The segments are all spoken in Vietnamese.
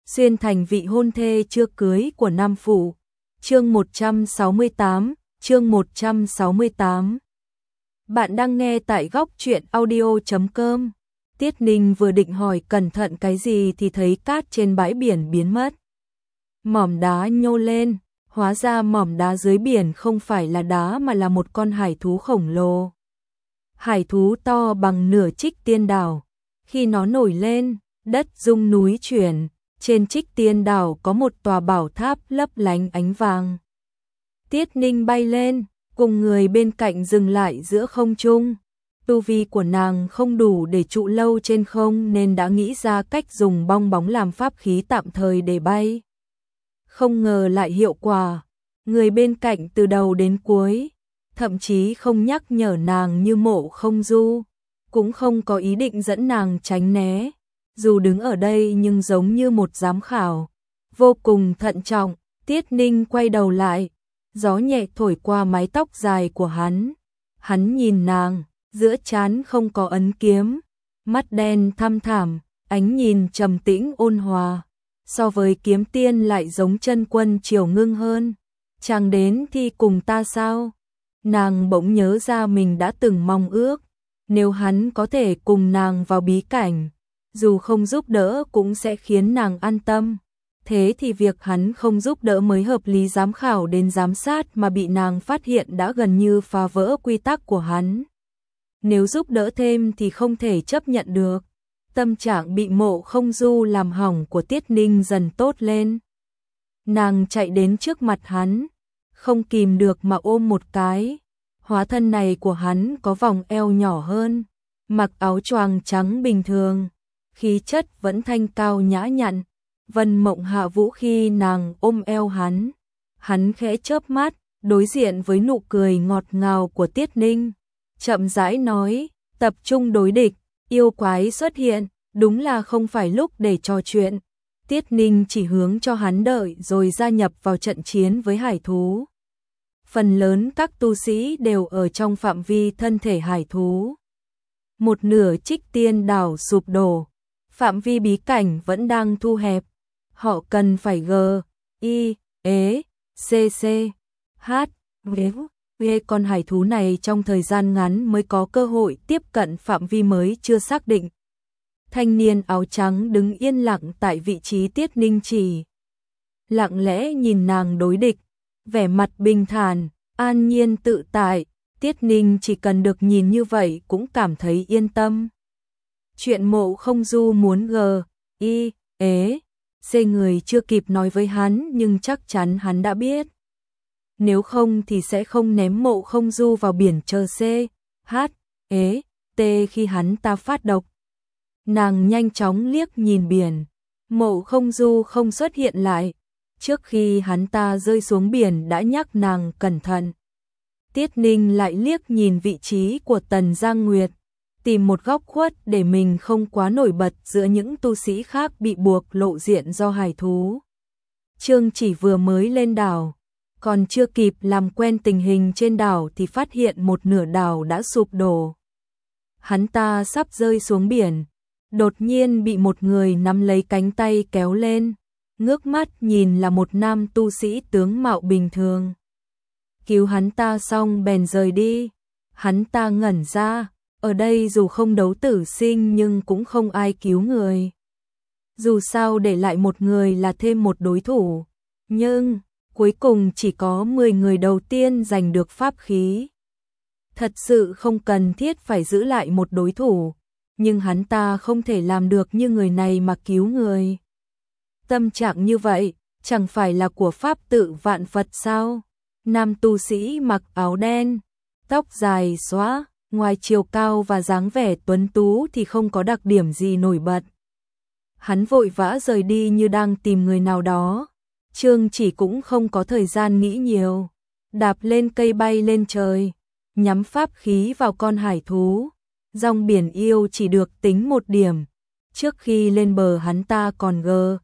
xuyên thành vị hôn thê chưa cưới của Nam Phụ. Chương 168, chương 168. Bạn đang nghe tại góc truyện audio.com. Tiết Ninh vừa định hỏi cẩn thận cái gì thì thấy cát trên bãi biển biến mất. Mỏm đá nhô lên, hóa ra mỏm đá dưới biển không phải là đá mà là một con hải thú khổng lồ. Hải thú to bằng nửa Trích Tiên Đảo. Khi nó nổi lên, đất rung núi chuyển, trên Trích Tiên Đảo có một tòa bảo tháp lấp lánh ánh vàng. Tiết Ninh bay lên, cùng người bên cạnh dừng lại giữa không trung. Tu vi của nàng không đủ để trụ lâu trên không nên đã nghĩ ra cách dùng bong bóng làm pháp khí tạm thời để bay. Không ngờ lại hiệu quả, người bên cạnh từ đầu đến cuối, thậm chí không nhắc nhở nàng như Mộ Không Du, cũng không có ý định dẫn nàng tránh né. Dù đứng ở đây nhưng giống như một giám khảo, vô cùng thận trọng. Tiết Ninh quay đầu lại, gió nhẹ thổi qua mái tóc dài của hắn. Hắn nhìn nàng, giữa trán không có ấn kiếm, mắt đen thăm thẳm, ánh nhìn trầm tĩnh ôn hòa. So với Kiếm Tiên lại giống Chân Quân Triều Ngưng hơn. Chàng đến thi cùng ta sao? Nàng bỗng nhớ ra mình đã từng mong ước, nếu hắn có thể cùng nàng vào bí cảnh, dù không giúp đỡ cũng sẽ khiến nàng an tâm. Thế thì việc hắn không giúp đỡ mới hợp lý, giám khảo đến giám sát mà bị nàng phát hiện đã gần như phá vỡ quy tắc của hắn. Nếu giúp đỡ thêm thì không thể chấp nhận được. Tâm trạng bị Mộ Không Du làm hỏng của Tiết Ninh dần tốt lên. Nàng chạy đến trước mặt hắn, không kìm được mà ôm một cái. Hóa thân này của hắn có vòng eo nhỏ hơn, mặc áo choàng trắng bình thường, khí chất vẫn thanh cao nhã nhặn. Vân mộng hạ vũ khi nàng ôm eo hắn. Hắn khẽ chớp mắt, đối diện với nụ cười ngọt ngào của Tiết Ninh. Chậm rãi nói, tập trung đối địch, yêu quái xuất hiện, đúng là không phải lúc để trò chuyện. Tiết Ninh chỉ hướng cho hắn đợi rồi gia nhập vào trận chiến với hải thú. Phần lớn các tu sĩ đều ở trong phạm vi thân thể hải thú. Một nửa Trích Tiên Đảo sụp đổ, phạm vi bí cảnh vẫn đang thu hẹp. Họ cần phải con hải thú này trong thời gian ngắn mới có cơ hội tiếp cận phạm vi mới chưa xác định. Thanh niên áo trắng đứng yên lặng tại vị trí Tiết Ninh chỉ. Lặng lẽ nhìn nàng đối địch, vẻ mặt bình thản, an nhiên tự tại. Tiết Ninh chỉ cần được nhìn như vậy cũng cảm thấy yên tâm. Chuyện Mộ Không Du muốn người chưa kịp nói với hắn nhưng chắc chắn hắn đã biết. Nếu không thì sẽ không ném Mộ Không Du vào biển chờ khi hắn ta phát độc. Nàng nhanh chóng liếc nhìn biển, Mộ Không Du không xuất hiện lại. Trước khi hắn ta rơi xuống biển đã nhắc nàng cẩn thận. Tiết Ninh lại liếc nhìn vị trí của Tần Giang Nguyệt, tìm một góc khuất để mình không quá nổi bật giữa những tu sĩ khác bị buộc lộ diện do hải thú. Trương Chỉ vừa mới lên đảo, còn chưa kịp làm quen tình hình trên đảo thì phát hiện một nửa đảo đã sụp đổ. Hắn ta sắp rơi xuống biển, đột nhiên bị một người nắm lấy cánh tay kéo lên, ngước mắt nhìn là một nam tu sĩ tướng mạo bình thường. Cứu hắn ta xong bèn rời đi. Hắn ta ngẩn ra, ở đây dù không đấu tử sinh nhưng cũng không ai cứu người. Dù sao để lại một người là thêm một đối thủ, nhưng cuối cùng chỉ có 10 người đầu tiên giành được pháp khí. Thật sự không cần thiết phải giữ lại một đối thủ, nhưng hắn ta không thể làm được như người này mà cứu người. Tâm trạng như vậy, chẳng phải là của Pháp Tự Vạn Phật sao? Nam tu sĩ mặc áo đen, tóc dài xõa, ngoài chiều cao và dáng vẻ tuấn tú thì không có đặc điểm gì nổi bật. Hắn vội vã rời đi như đang tìm người nào đó. Trương Chỉ cũng không có thời gian nghĩ nhiều, đạp lên cây bay lên trời, nhắm pháp khí vào con hải thú. Dòng biển yêu chỉ được tính một điểm. Trước khi lên bờ hắn ta còn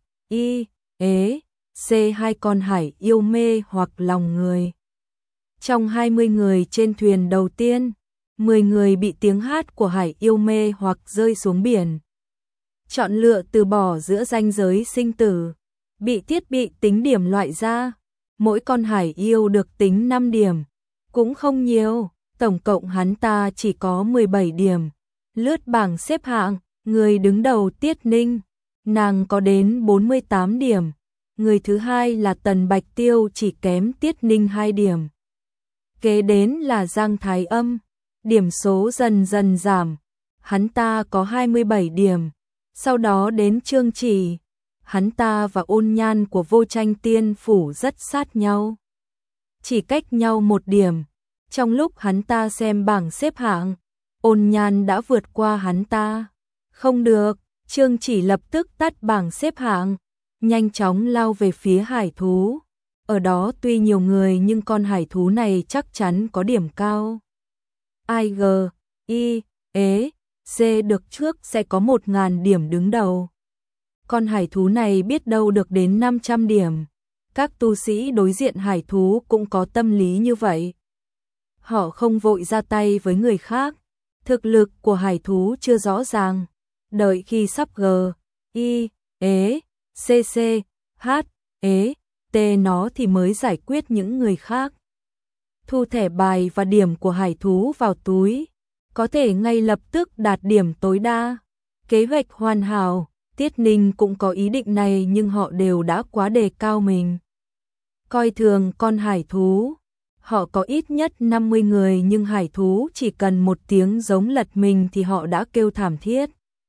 hai con hải yêu mê hoặc lòng người. Trong 20 người trên thuyền đầu tiên, 10 người bị tiếng hát của hải yêu mê hoặc rơi xuống biển. chọn lựa từ bỏ giữa ranh giới sinh tử, bị thiết bị tính điểm loại ra. Mỗi con hải yêu được tính 5 điểm, cũng không nhiều, tổng cộng hắn ta chỉ có 17 điểm. Lướt bảng xếp hạng, người đứng đầu Tiết Ninh, nàng có đến 48 điểm. Người thứ hai là Tần Bạch Tiêu chỉ kém Tiết Ninh 2 điểm. Kế đến là Giang Thái Âm, điểm số dần dần giảm, hắn ta có 27 điểm. Sau đó đến Trương Chỉ, hắn ta và Ôn Nhan của Vô Tranh Tiên Phủ rất sát nhau, chỉ cách nhau 1 điểm. Trong lúc hắn ta xem bảng xếp hạng, Ôn Nhan đã vượt qua hắn ta. Không được, Trương Chỉ lập tức tắt bảng xếp hạng, nhanh chóng lao về phía hải thú. Ở đó tuy nhiều người nhưng con hải thú này chắc chắn có điểm cao. I, G, I, E, C được trước sẽ có 1.000 điểm đứng đầu. Con hải thú này biết đâu được đến 500 điểm. Các tu sĩ đối diện hải thú cũng có tâm lý như vậy. Họ không vội ra tay với người khác. Thực lực của hải thú chưa rõ ràng. Đợi khi sắp G, I, E, C, C, H, E, T nó thì mới giải quyết những người khác. Thu thẻ bài và điểm của hải thú vào túi, có thể ngay lập tức đạt điểm tối đa. Kế hoạch hoàn hảo, Tiết Ninh cũng có ý định này nhưng họ đều đã quá đề cao mình. Coi thường con hải thú. Họ có ít nhất 50 người nhưng hải thú chỉ cần 1 tiếng giống lật mình thì họ đã kêu thảm thiết.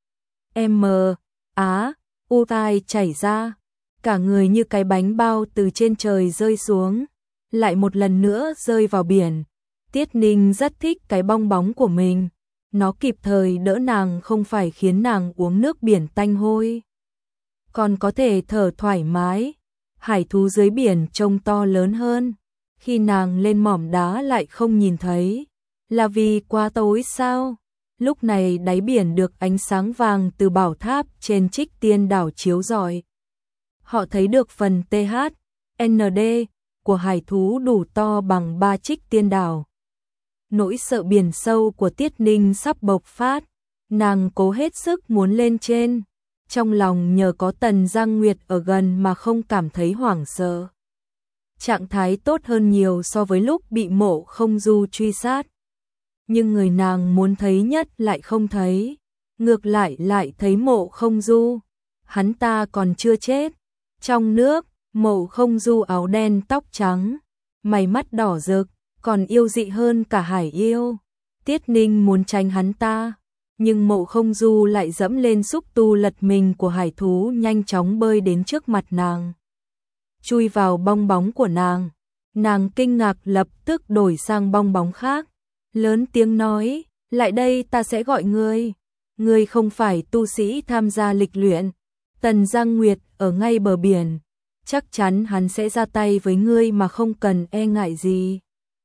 U tai chảy ra, cả người như cái bánh bao từ trên trời rơi xuống, lại một lần nữa rơi vào biển. Tiết Ninh rất thích cái bong bóng của mình, nó kịp thời đỡ nàng không phải khiến nàng uống nước biển tanh hôi, còn có thể thở thoải mái. Hải thú dưới biển trông to lớn hơn, khi nàng lên mỏm đá lại không nhìn thấy, là vì quá tối sao? Lúc này đáy biển được ánh sáng vàng từ bảo tháp trên Trích Tiên đảo chiếu rọi. Họ thấy được phần TH, ND của hải thú đủ to bằng 3 Trích Tiên đảo. Nỗi sợ biển sâu của Tiết Ninh sắp bộc phát, nàng cố hết sức muốn lên trên. Trong lòng nhờ có Tần Giang Nguyệt ở gần mà không cảm thấy hoảng sợ. Trạng thái tốt hơn nhiều so với lúc bị Mộ Không Du truy sát. Nhưng người nàng muốn thấy nhất lại không thấy. Ngược lại thấy Mộ Không Du. Hắn ta còn chưa chết. Trong nước, Mộ Không Du áo đen tóc trắng, mày mắt đỏ rực, còn yêu dị hơn cả hải yêu. Tiết Ninh muốn tránh hắn ta, nhưng Mộ Không Du lại dẫm lên xúc tu lật mình của hải thú, nhanh chóng bơi đến trước mặt nàng, chui vào bong bóng của nàng. Nàng kinh ngạc lập tức đổi sang bong bóng khác, lớn tiếng nói, lại đây ta sẽ gọi ngươi. Ngươi không phải tu sĩ tham gia lịch luyện, Tần Giang Nguyệt ở ngay bờ biển, chắc chắn hắn sẽ ra tay với ngươi mà không cần e ngại gì.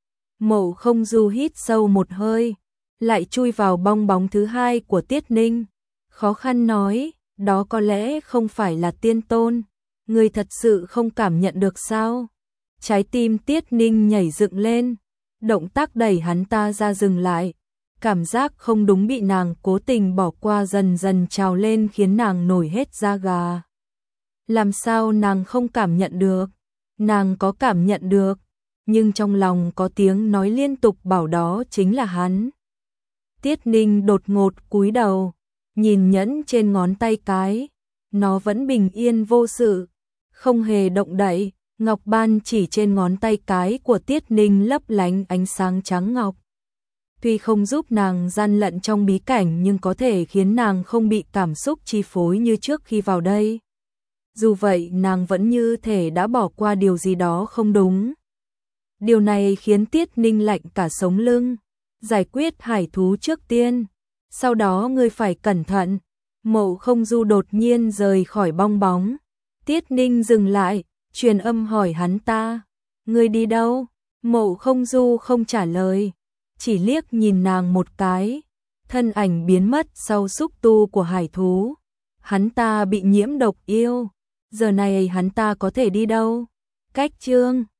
Mộ Không Du hít sâu một hơi, lại chui vào bong bóng thứ hai của Tiết Ninh, khó khăn nói, đó có lẽ không phải là tiên tôn, ngươi thật sự không cảm nhận được sao? Trái tim Tiết Ninh nhảy dựng lên, động tác đẩy hắn ta ra dừng lại, cảm giác không đúng bị nàng cố tình bỏ qua dần dần trào lên khiến nàng nổi hết da gà. Làm sao nàng không cảm nhận được? Nàng có cảm nhận được, nhưng trong lòng có tiếng nói liên tục bảo đó chính là hắn. Tiết Ninh đột ngột cúi đầu, nhìn nhẫn trên ngón tay cái, nó vẫn bình yên vô sự, không hề động đậy. Ngọc ban chỉ trên ngón tay cái của Tiết Ninh lấp lánh ánh sáng trắng ngọc. Tuy không giúp nàng gian lận trong bí cảnh nhưng có thể khiến nàng không bị cảm xúc chi phối như trước khi vào đây. Dù vậy nàng vẫn như thể đã bỏ qua điều gì đó không đúng. Điều này khiến Tiết Ninh lạnh cả sống lưng. Giải quyết hải thú trước tiên, sau đó ngươi phải cẩn thận. Mộ Không Du đột nhiên rời khỏi bong bóng. Tiết Ninh dừng lại, truyền âm hỏi hắn ta, ngươi đi đâu? Mộ Không Du không trả lời, chỉ liếc nhìn nàng một cái, thân ảnh biến mất sau xúc tu của hải thú. Hắn ta bị nhiễm độc yêu, giờ này hắn ta có thể đi đâu? Cách chương